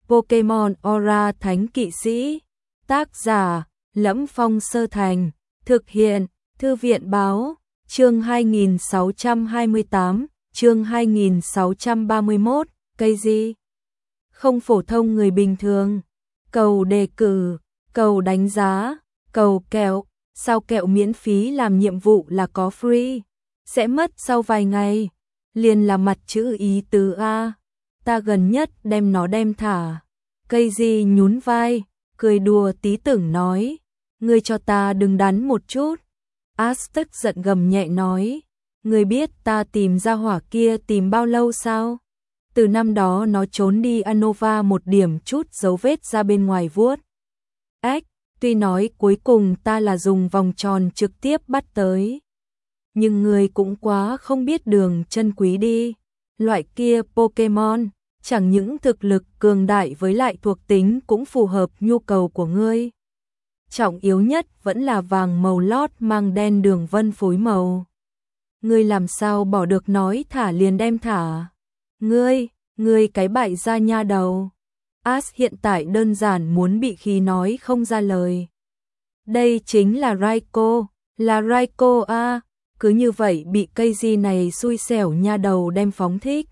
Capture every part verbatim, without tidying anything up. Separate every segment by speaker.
Speaker 1: Pokemon Aura Thánh Kỵ Sĩ. Tác giả: Lẫm Phong Sơ Thành. Thực hiện: Thư viện báo. Chương hai nghìn sáu trăm hai mươi tám, chương hai nghìn sáu trăm ba mươi mốt, cây gì? Không phổ thông người bình thường. Cầu đề cử, cầu đánh giá, cầu kẹo, sao kẹo miễn phí làm nhiệm vụ là có free, sẽ mất sau vài ngày. Liền là mặt chữ ý tứ A, ta gần nhất đem nó đem thả. Cây gì nhún vai, cười đùa tí tưởng nói, ngươi cho ta đừng đắn một chút. Ash tức giận gầm nhẹ nói, ngươi biết ta tìm ra hỏa kia tìm bao lâu sao? Từ năm đó nó trốn đi Unova một điểm chút dấu vết ra bên ngoài vuốt. Ách, tuy nói cuối cùng ta là dùng vòng tròn trực tiếp bắt tới. Nhưng ngươi cũng quá không biết đường chân quý đi. Loại kia Pokemon, chẳng những thực lực cường đại với lại thuộc tính cũng phù hợp nhu cầu của ngươi. Trọng yếu nhất vẫn là vàng màu lót mang đen đường vân phối màu. Ngươi làm sao bỏ được nói thả liền đem thả. Ngươi, ngươi cái bại gia nha đầu. Ash hiện tại đơn giản muốn bị khí nói không ra lời. Đây chính là Raikou, là Raikou a, cứ như vậy bị cây gì này xui xẻo nha đầu đem phóng thích.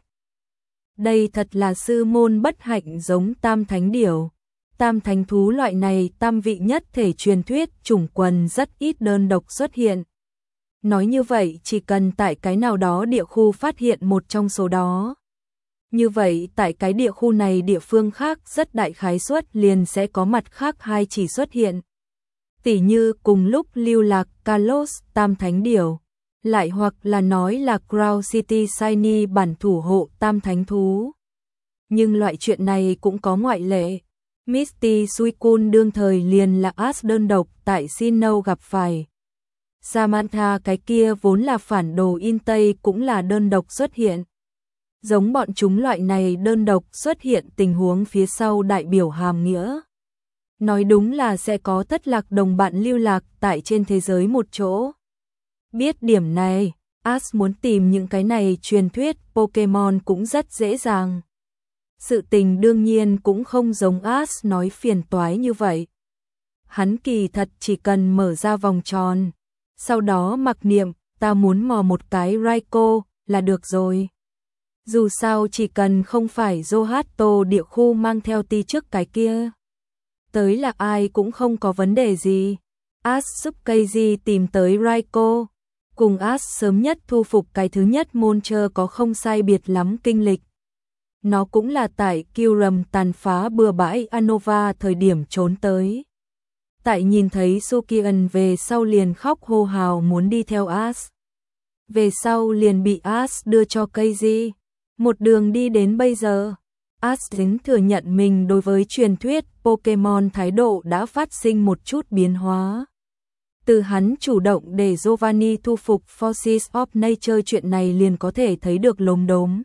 Speaker 1: Đây thật là sư môn bất hạnh giống tam thánh điểu. Tam thánh thú loại này tam vị nhất thể truyền thuyết chủng quần rất ít đơn độc xuất hiện. Nói như vậy chỉ cần tại cái nào đó địa khu phát hiện một trong số đó. Như vậy tại cái địa khu này địa phương khác rất đại khái suất liền sẽ có mặt khác hai chỉ xuất hiện. Tỉ như cùng lúc lưu lạc Kalos tam thánh điểu, lại hoặc là nói là Crown City Shiny bản thủ hộ tam thánh thú. Nhưng loại chuyện này cũng có ngoại lệ. Misty Suicune đương thời liền là Ash đơn độc tại Sinnoh gặp phải. Samantha cái kia vốn là phản đồ in Tây cũng là đơn độc xuất hiện. Giống bọn chúng loại này đơn độc xuất hiện tình huống phía sau đại biểu hàm nghĩa. Nói đúng là sẽ có thất lạc đồng bạn lưu lạc tại trên thế giới một chỗ. Biết điểm này, Ash muốn tìm những cái này truyền thuyết Pokemon cũng rất dễ dàng. Sự tình đương nhiên cũng không giống Ash nói phiền toái như vậy. Hắn kỳ thật chỉ cần mở ra vòng tròn, sau đó mặc niệm ta muốn mò một cái Raikou là được rồi. Dù sao chỉ cần không phải Johto địa khu mang theo ti trước cái kia, tới là ai cũng không có vấn đề gì. Ash giúp Keiji tìm tới Raikou, cùng Ash sớm nhất thu phục cái thứ nhất monster có không sai biệt lắm kinh lịch. Nó cũng là tại Kyurem tàn phá bừa bãi Unova thời điểm trốn tới. Tại nhìn thấy Sukian về sau liền khóc hô hào muốn đi theo Ash. Về sau liền bị Ash đưa cho Keiji. Một đường đi đến bây giờ, Ash dính thừa nhận mình đối với truyền thuyết Pokemon thái độ đã phát sinh một chút biến hóa. Từ hắn chủ động để Giovanni thu phục Forces of Nature chuyện này liền có thể thấy được lốm đốm.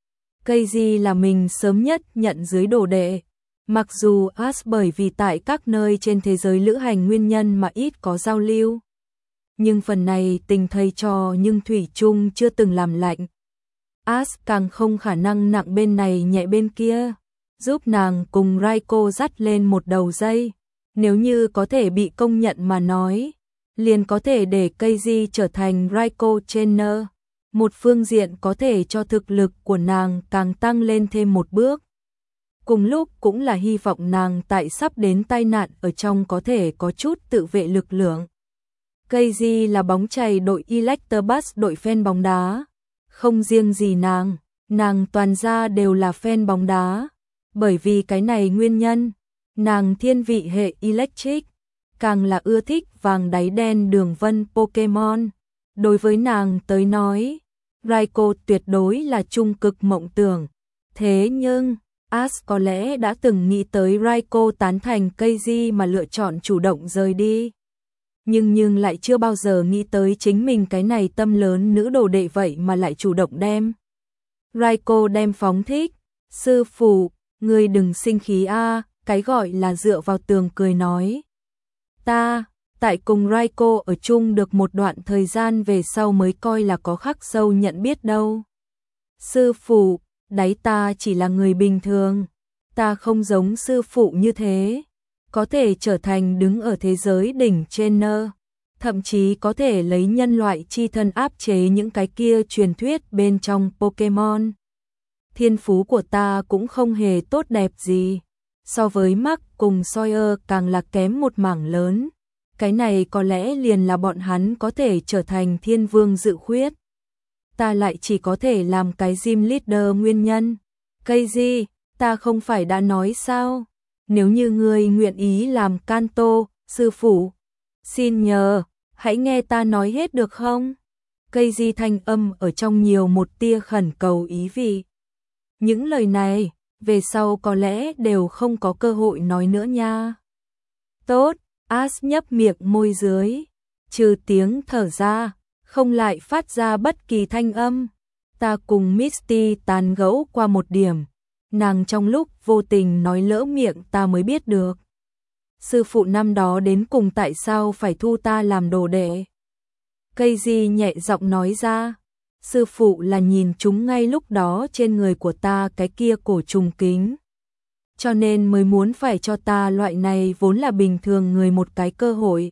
Speaker 1: Keiji là mình sớm nhất nhận dưới đồ đệ. Mặc dù Ash bởi vì tại các nơi trên thế giới lữ hành nguyên nhân mà ít có giao lưu. Nhưng phần này tình thầy trò nhưng thủy chung chưa từng làm lạnh. Ash càng không khả năng nặng bên này nhẹ bên kia, giúp nàng cùng Raikou dắt lên một đầu dây. Nếu như có thể bị công nhận mà nói, liền có thể để Keiji trở thành Raikou trainer. Một phương diện có thể cho thực lực của nàng càng tăng lên thêm một bước. Cùng lúc cũng là hy vọng nàng tại sắp đến tai nạn ở trong có thể có chút tự vệ lực lượng. Keiji là bóng chày đội Electabuzz đội fan bóng đá. Không riêng gì nàng, nàng toàn ra đều là fan bóng đá. Bởi vì cái này nguyên nhân, nàng thiên vị hệ Electric, càng là ưa thích vàng đáy đen đường vân Pokemon. Đối với nàng tới nói, Raikou tuyệt đối là trung cực mộng tưởng. Thế nhưng, Ash có lẽ đã từng nghĩ tới Raikou tán thành Keiji mà lựa chọn chủ động rời đi. Nhưng nhưng lại chưa bao giờ nghĩ tới chính mình cái này tâm lớn nữ đồ đệ vậy mà lại chủ động đem. Raikou đem phóng thích. Sư phụ, ngươi đừng sinh khí a, cái gọi là dựa vào tường cười nói. Ta, tại cùng Raikou ở chung được một đoạn thời gian về sau mới coi là có khắc sâu nhận biết đâu. Sư phụ, đấy ta chỉ là người bình thường. ta không giống sư phụ như thế, có thể trở thành đứng ở thế giới đỉnh trên nơ, thậm chí có thể lấy nhân loại chi thân áp chế những cái kia truyền thuyết bên trong Pokemon. Thiên phú của ta cũng không hề tốt đẹp gì, so với Mark cùng Sawyer càng là kém một mảng lớn. Cái này có lẽ liền là bọn hắn có thể trở thành thiên vương dự khuyết. Ta lại chỉ có thể làm cái gym leader nguyên nhân. Cây gì, ta không phải đã nói sao? Nếu như ngươi nguyện ý làm Kanto, sư phụ, xin nhờ, hãy nghe ta nói hết được không? Cây di thanh âm ở trong nhiều một tia khẩn cầu ý vị. Những lời này, về sau có lẽ đều không có cơ hội nói nữa nha. Tốt, Ash nhấp miệng môi dưới, trừ tiếng thở ra, không lại phát ra bất kỳ thanh âm. Ta cùng Misty tán gẫu qua một điểm, nàng trong lúc vô tình nói lỡ miệng ta mới biết được. Sư phụ năm đó đến cùng tại sao phải thu ta làm đồ đệ? Cây di nhẹ giọng nói ra, sư phụ là nhìn chúng ngay lúc đó trên người của ta cái kia cổ trùng kính. Cho nên mới muốn phải cho ta loại này vốn là bình thường người một cái cơ hội.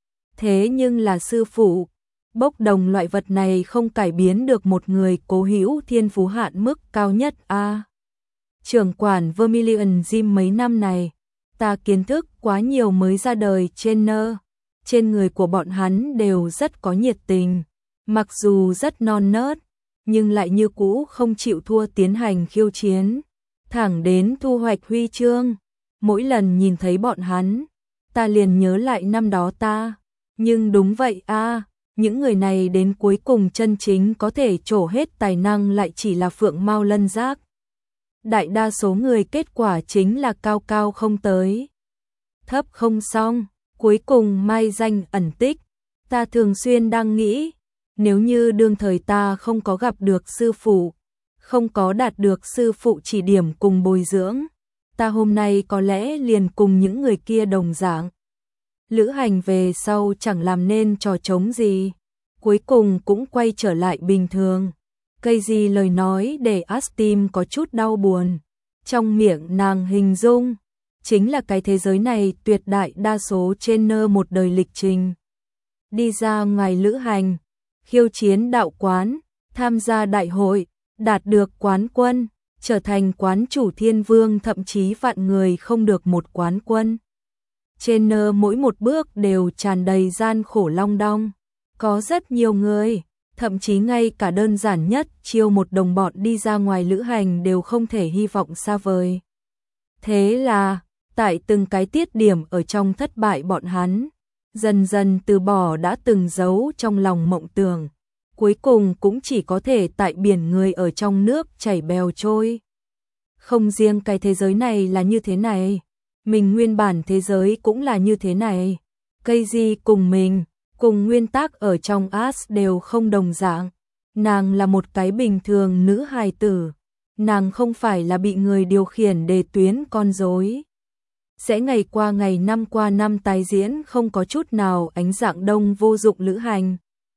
Speaker 1: Thế nhưng là sư phụ, bốc đồng loại vật này không cải biến được một người cố hữu thiên phú hạn mức cao nhất a. À, trưởng quản Vermilion Gym mấy năm này, ta kiến thức quá nhiều mới ra đời trên nơ. Trên người của bọn hắn đều rất có nhiệt tình, mặc dù rất non nớt, nhưng lại như cũ không chịu thua tiến hành khiêu chiến, thẳng đến thu hoạch huy chương. Mỗi lần nhìn thấy bọn hắn, ta liền nhớ lại năm đó ta. Nhưng đúng vậy a, à, những người này đến cuối cùng chân chính có thể trổ hết tài năng lại chỉ là phượng mao lân giác. Đại đa số người kết quả chính là cao cao không tới, thấp không xong, cuối cùng mai danh ẩn tích. Ta thường xuyên đang nghĩ, nếu như đương thời ta không có gặp được sư phụ, không có đạt được sư phụ chỉ điểm cùng bồi dưỡng, ta hôm nay có lẽ liền cùng những người kia đồng dạng. Lữ hành về sau chẳng làm nên trò trống gì, cuối cùng cũng quay trở lại bình thường. Cây gì lời nói để Astim có chút đau buồn, trong miệng nàng hình dung chính là cái thế giới này tuyệt đại đa số trên nơ một đời lịch trình. Đi ra ngoài lữ hành, khiêu chiến đạo quán, tham gia đại hội, đạt được quán quân, trở thành quán chủ thiên vương, thậm chí vạn người không được một quán quân. Trên nơ mỗi một bước đều tràn đầy gian khổ long đong. Có rất nhiều người, thậm chí ngay cả đơn giản nhất chiêu một đồng bọn đi ra ngoài lữ hành đều không thể hy vọng xa vời. Thế là, tại từng cái tiết điểm ở trong thất bại bọn hắn, dần dần từ bỏ đã từng giấu trong lòng mộng tưởng, cuối cùng cũng chỉ có thể tại biển người ở trong nước chảy bèo trôi. Không riêng cái thế giới này là như thế này, mình nguyên bản thế giới cũng là như thế này. Cây gì cùng mình, cùng nguyên tắc ở trong Ash đều không đồng dạng. Nàng là một cái bình thường nữ hài tử, nàng không phải là bị người điều khiển để tuyến con rối. Sẽ ngày qua ngày năm qua năm tái diễn không có chút nào ánh dạng đông vô dụng lữ hành.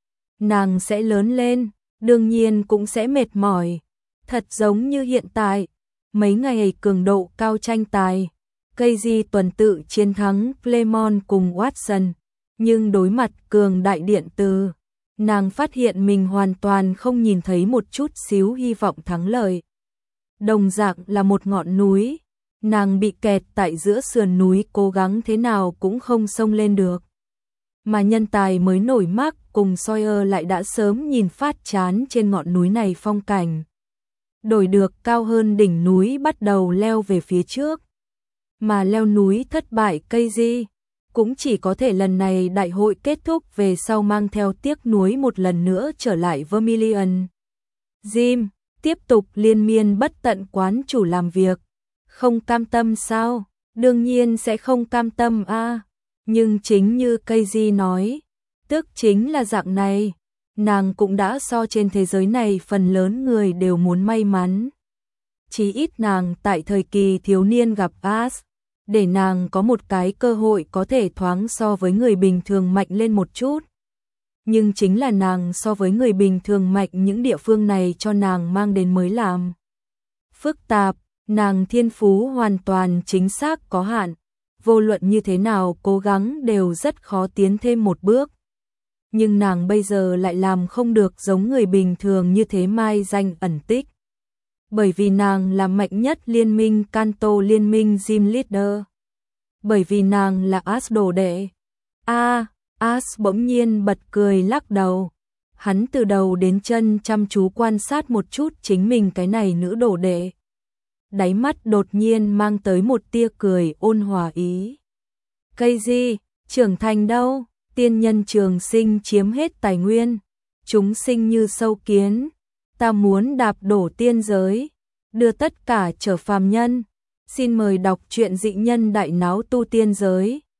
Speaker 1: Nàng sẽ lớn lên, đương nhiên cũng sẽ mệt mỏi. Thật giống như hiện tại, mấy ngày cường độ cao tranh tài, cây di tuần tự chiến thắng Clemon cùng Watson. Nhưng đối mặt cường đại điện từ, nàng phát hiện mình hoàn toàn không nhìn thấy một chút xíu hy vọng thắng lợi. Đồng dạng là một ngọn núi, nàng bị kẹt tại giữa sườn núi, cố gắng thế nào cũng không xông lên được. Mà nhân tài mới nổi Mark cùng Sawyer lại đã sớm nhìn phát chán trên ngọn núi này phong cảnh. Đổi được cao hơn đỉnh núi bắt đầu leo về phía trước. Mà leo núi thất bại cây di, cũng chỉ có thể lần này đại hội kết thúc về sau mang theo tiếc nuối một lần nữa trở lại Vermilion Gym, tiếp tục liên miên bất tận quán chủ làm việc. Không cam tâm sao? Đương nhiên sẽ không cam tâm a. À. Nhưng chính như cây di nói, tức chính là dạng này, nàng cũng đã so trên thế giới này phần lớn người đều muốn may mắn. Chí ít nàng tại thời kỳ thiếu niên gặp Ash, để nàng có một cái cơ hội có thể thoáng so với người bình thường mạnh lên một chút. Nhưng chính là nàng so với người bình thường mạnh những địa phương này cho nàng mang đến mới làm phức tạp. Nàng thiên phú hoàn toàn chính xác có hạn, vô luận như thế nào cố gắng đều rất khó tiến thêm một bước. Nhưng nàng bây giờ lại làm không được giống người bình thường như thế mai danh ẩn tích. Bởi vì nàng là mạnh nhất liên minh Kanto liên minh Gym Leader. Bởi vì nàng là As đồ đệ. A, As bỗng nhiên bật cười lắc đầu. Hắn từ đầu đến chân chăm chú quan sát một chút chính mình cái này nữ đồ đệ. Đáy mắt đột nhiên mang tới một tia cười ôn hòa ý. Cây gì, trưởng thành đâu, tiên nhân trường sinh chiếm hết tài nguyên. Chúng sinh như sâu kiến, ta muốn đạp đổ tiên giới, đưa tất cả trở phàm nhân. Xin mời đọc truyện dị nhân đại náo tu tiên giới.